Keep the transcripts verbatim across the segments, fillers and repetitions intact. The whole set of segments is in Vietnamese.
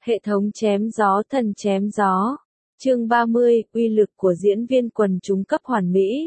Hệ thống chém gió thần chém gió. Chương ba mươi, uy lực của diễn viên quần chúng cấp hoàn mỹ.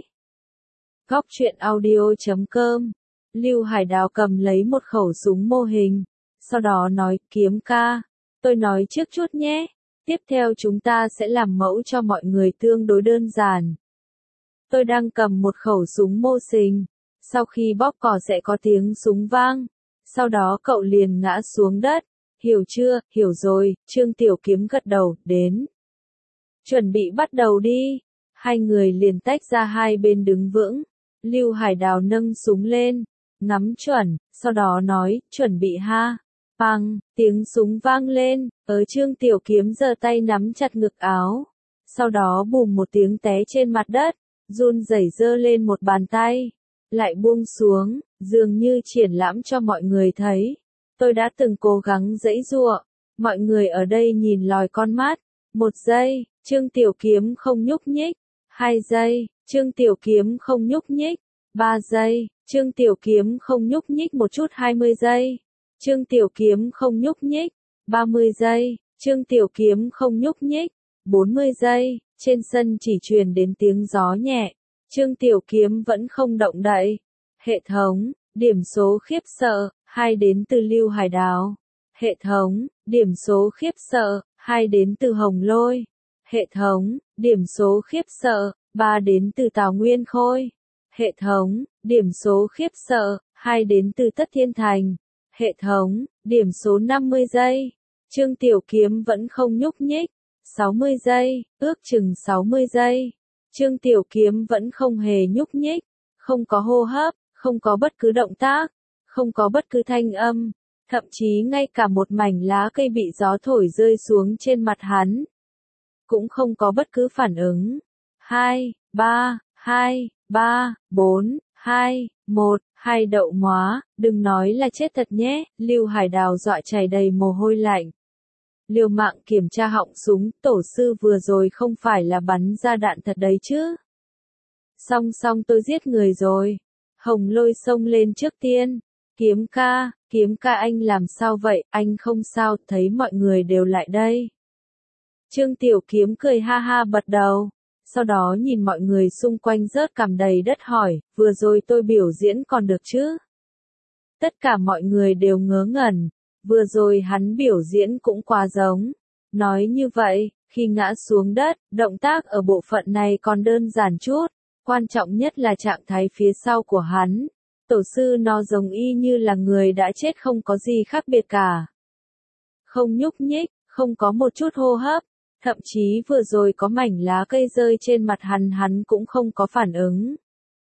Góc truyện audio chấm com. Lưu Hải Đào cầm lấy một khẩu súng mô hình, sau đó nói, Kiếm ca, tôi nói trước chút nhé, tiếp theo chúng ta sẽ làm mẫu cho mọi người tương đối đơn giản. Tôi đang cầm một khẩu súng mô hình, sau khi bóp cò sẽ có tiếng súng vang, sau đó cậu liền ngã xuống đất, hiểu chưa, hiểu rồi, Trương Tiểu Kiếm gật đầu, đến. Chuẩn bị bắt đầu đi, hai người liền tách ra hai bên đứng vững, Lưu Hải Đào nâng súng lên, ngắm chuẩn, sau đó nói, chuẩn bị ha, bang, tiếng súng vang lên, ở Trương Tiểu Kiếm giơ tay nắm chặt ngực áo, sau đó bùm một tiếng té trên mặt đất, run rẩy giơ lên một bàn tay, lại buông xuống, dường như triển lãm cho mọi người thấy. Tôi đã từng cố gắng giãy giụa, mọi người ở đây nhìn lòi con mắt. Một giây, Trương Tiểu Kiếm không nhúc nhích. Hai giây, Trương Tiểu Kiếm không nhúc nhích. Ba giây, Trương Tiểu Kiếm không nhúc nhích một chút. Hai mươi giây, Trương Tiểu Kiếm không nhúc nhích. Ba mươi giây, Trương Tiểu Kiếm không nhúc nhích. Bốn mươi giây, trên sân chỉ truyền đến tiếng gió nhẹ. Trương Tiểu Kiếm vẫn không động đậy. Hệ thống, điểm số khiếp sợ, hai đến từ Lưu Hải Đào. Hệ thống, điểm số khiếp sợ, hai đến từ Hồng Lôi. Hệ thống, điểm số khiếp sợ, ba đến từ Tào Nguyên Khôi. Hệ thống, điểm số khiếp sợ, hai đến từ Tất Thiên Thành. Hệ thống, điểm số năm mươi giây. Trương Tiểu Kiếm vẫn không nhúc nhích. sáu mươi giây, ước chừng sáu mươi giây. Trương Tiểu Kiếm vẫn không hề nhúc nhích, không có hô hấp, không có bất cứ động tác, không có bất cứ thanh âm, thậm chí ngay cả một mảnh lá cây bị gió thổi rơi xuống trên mặt hắn, cũng không có bất cứ phản ứng. Hai, ba, hai, ba, bốn, hai, một, hai đậu móa, đừng nói là chết thật nhé, Lưu Hải Đào dọa chảy đầy mồ hôi lạnh. Liều mạng kiểm tra họng súng, tổ sư vừa rồi không phải là bắn ra đạn thật đấy chứ. Song song tôi giết người rồi. Hồng Lôi xông lên trước tiên. Kiếm ca, Kiếm ca anh làm sao vậy, anh không sao, thấy mọi người đều lại đây. Trương Tiểu Kiếm cười ha ha bật đầu. Sau đó nhìn mọi người xung quanh rớt cằm đầy đất hỏi, vừa rồi tôi biểu diễn còn được chứ? Tất cả mọi người đều ngớ ngẩn. Vừa rồi hắn biểu diễn cũng quá giống. Nói như vậy, khi ngã xuống đất, động tác ở bộ phận này còn đơn giản chút. Quan trọng nhất là trạng thái phía sau của hắn. Tổ sư nó giống y như là người đã chết, không có gì khác biệt cả. Không nhúc nhích, không có một chút hô hấp. Thậm chí vừa rồi có mảnh lá cây rơi trên mặt hắn hắn cũng không có phản ứng.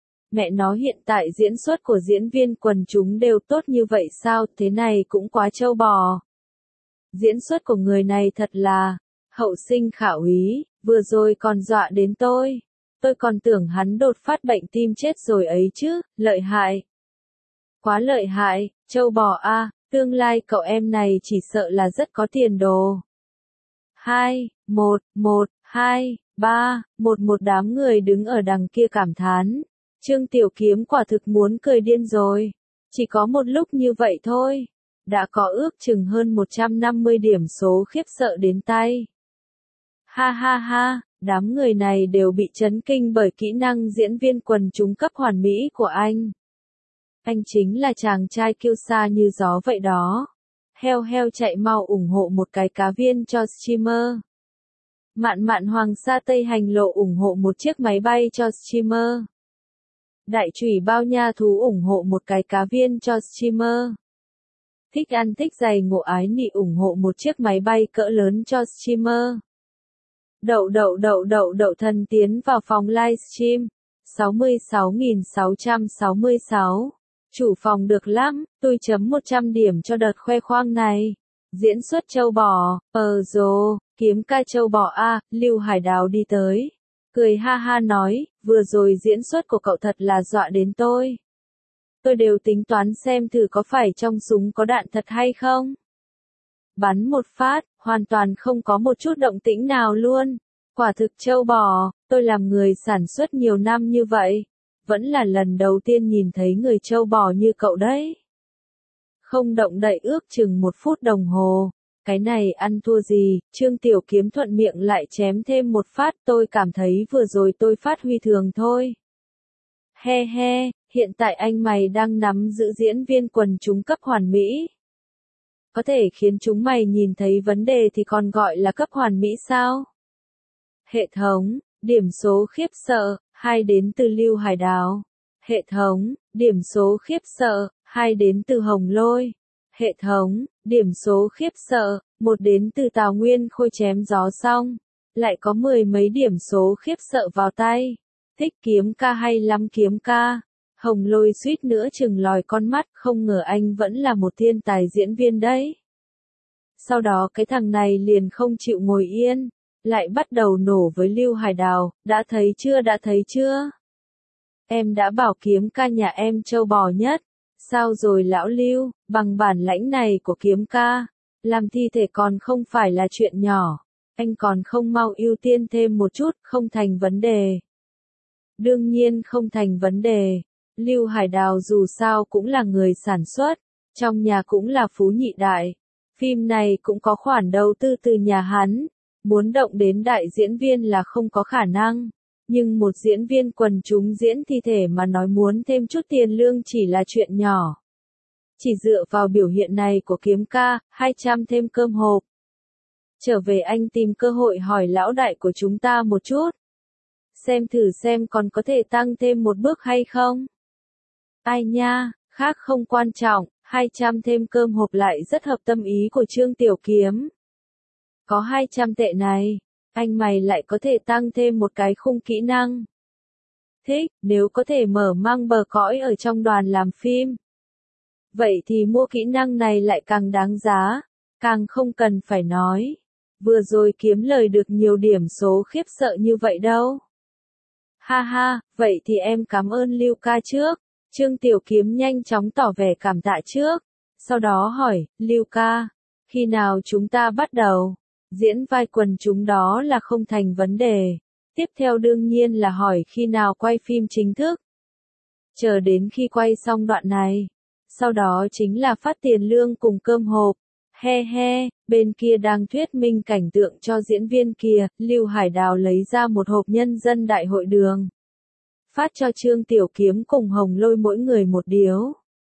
Mẹ nó, hiện tại diễn xuất của diễn viên quần chúng đều tốt như vậy sao, thế này cũng quá trâu bò. Diễn xuất của người này thật là hậu sinh khả úy, vừa rồi còn dọa đến tôi. Tôi còn tưởng hắn đột phát bệnh tim chết rồi ấy chứ, lợi hại. Quá lợi hại, trâu bò a, tương lai cậu em này chỉ sợ là rất có tiền đồ. Hai, một, một, hai, ba, một một đám người đứng ở đằng kia cảm thán. Trương Tiểu Kiếm quả thực muốn cười điên rồi. Chỉ có một lúc như vậy thôi, đã có ước chừng hơn một trăm năm mươi điểm số khiếp sợ đến tay. Ha ha ha, đám người này đều bị chấn kinh bởi kỹ năng diễn viên quần chúng cấp hoàn mỹ của anh. Anh chính là chàng trai kiêu sa như gió vậy đó. Heo heo chạy mau ủng hộ một cái cá viên cho streamer. Mạn mạn Hoàng Sa Tây Hành Lộ ủng hộ một chiếc máy bay cho streamer. Đại Chủy Bao Nha Thú ủng hộ một cái cá viên cho streamer. Thích ăn thích giày Ngộ Ái Nị ủng hộ một chiếc máy bay cỡ lớn cho streamer. Đậu đậu đậu đậu đậu thần tiến vào phòng livestream. sáu mươi sáu nghìn sáu trăm sáu mươi sáu. Chủ phòng được lắm, tôi chấm một trăm điểm cho đợt khoe khoang này. Diễn xuất châu bò, ờ dồ, Kiếm ca châu bò a, Lưu Hải Đào đi tới. Cười ha ha nói, vừa rồi diễn xuất của cậu thật là dọa đến tôi. Tôi đều tính toán xem thử có phải trong súng có đạn thật hay không. Bắn một phát, hoàn toàn không có một chút động tĩnh nào luôn. Quả thực trâu bò, tôi làm người sản xuất nhiều năm như vậy. Vẫn là lần đầu tiên nhìn thấy người trâu bò như cậu đấy. Không động đậy ước chừng một phút đồng hồ. Cái này ăn thua gì, Trương Tiểu Kiếm thuận miệng lại chém thêm một phát, tôi cảm thấy vừa rồi tôi phát huy thường thôi. He he, hiện tại anh mày đang nắm giữ diễn viên quần chúng cấp hoàn mỹ. Có thể khiến chúng mày nhìn thấy vấn đề thì còn gọi là cấp hoàn mỹ sao? Hệ thống, điểm số khiếp sợ, hai đến từ Lưu Hải Đào. Hệ thống, điểm số khiếp sợ, hai đến từ Hồng Lôi. Hệ thống, điểm số khiếp sợ, một đến từ Tào Nguyên Khôi chém gió xong. Lại có mười mấy điểm số khiếp sợ vào tay. Thích kiếm ca hay lắm kiếm ca. Hồng Lôi suýt nữa chừng lòi con mắt, không ngờ anh vẫn là một thiên tài diễn viên đấy. Sau đó cái thằng này liền không chịu ngồi yên, lại bắt đầu nổ với Lưu Hải Đào, đã thấy chưa đã thấy chưa? Em đã bảo kiếm ca nhà em trâu bò nhất. Sao rồi lão Lưu, bằng bản lãnh này của kiếm ca, làm thi thể còn không phải là chuyện nhỏ, anh còn không mau ưu tiên thêm một chút, không thành vấn đề. Đương nhiên không thành vấn đề, Lưu Hải Đào dù sao cũng là người sản xuất, trong nhà cũng là phú nhị đại, phim này cũng có khoản đầu tư từ nhà hắn, muốn động đến đại diễn viên là không có khả năng. Nhưng một diễn viên quần chúng diễn thi thể mà nói muốn thêm chút tiền lương chỉ là chuyện nhỏ. Chỉ dựa vào biểu hiện này của kiếm ca, hai trăm thêm cơm hộp. Trở về anh tìm cơ hội hỏi lão đại của chúng ta một chút. Xem thử xem còn có thể tăng thêm một bước hay không. Ai nha, khác không quan trọng, hai trăm thêm cơm hộp lại rất hợp tâm ý của Trương Tiểu Kiếm. Có hai trăm tệ này. Anh mày lại có thể tăng thêm một cái khung kỹ năng. Thích, nếu có thể mở mang bờ cõi ở trong đoàn làm phim. Vậy thì mua kỹ năng này lại càng đáng giá, càng không cần phải nói. Vừa rồi kiếm lời được nhiều điểm số khiếp sợ như vậy đâu. Ha ha, vậy thì em cảm ơn Lưu ca trước. Trương Tiểu Kiếm nhanh chóng tỏ vẻ cảm tạ trước. Sau đó hỏi, Lưu ca, khi nào chúng ta bắt đầu? Diễn vai quần chúng đó là không thành vấn đề. Tiếp theo đương nhiên là hỏi khi nào quay phim chính thức. Chờ đến khi quay xong đoạn này. Sau đó chính là phát tiền lương cùng cơm hộp. He he, bên kia đang thuyết minh cảnh tượng cho diễn viên kia, Lưu Hải Đào lấy ra một hộp nhân dân đại hội đường. Phát cho Trương Tiểu Kiếm cùng Hồng Lôi mỗi người một điếu.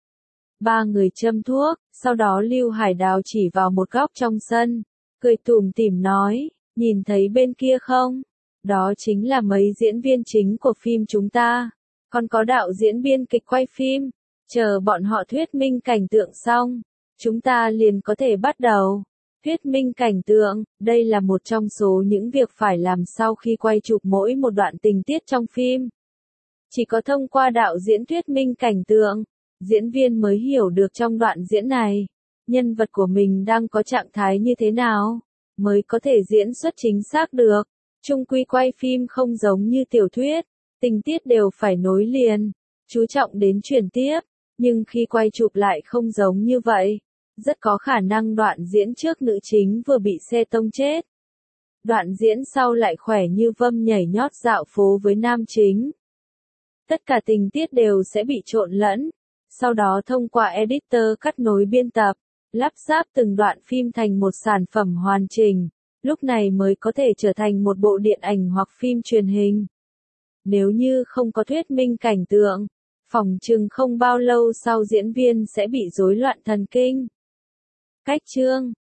Ba người châm thuốc, sau đó Lưu Hải Đào chỉ vào một góc trong sân. Cười tủm tỉm nói, nhìn thấy bên kia không? Đó chính là mấy diễn viên chính của phim chúng ta. Còn có đạo diễn biên kịch quay phim. Chờ bọn họ thuyết minh cảnh tượng xong, chúng ta liền có thể bắt đầu. Thuyết minh cảnh tượng, đây là một trong số những việc phải làm sau khi quay chụp mỗi một đoạn tình tiết trong phim. Chỉ có thông qua đạo diễn thuyết minh cảnh tượng, diễn viên mới hiểu được trong đoạn diễn này, nhân vật của mình đang có trạng thái như thế nào, mới có thể diễn xuất chính xác được. Chung quy quay phim không giống như tiểu thuyết, tình tiết đều phải nối liền, chú trọng đến chuyển tiếp, nhưng khi quay chụp lại không giống như vậy. Rất có khả năng đoạn diễn trước nữ chính vừa bị xe tông chết. Đoạn diễn sau lại khỏe như vâm nhảy nhót dạo phố với nam chính. Tất cả tình tiết đều sẽ bị trộn lẫn, sau đó thông qua editor cắt nối biên tập, lắp ráp từng đoạn phim thành một sản phẩm hoàn chỉnh, lúc này mới có thể trở thành một bộ điện ảnh hoặc phim truyền hình. Nếu như không có thuyết minh cảnh tượng, phỏng chừng không bao lâu sau diễn viên sẽ bị rối loạn thần kinh. Cách chương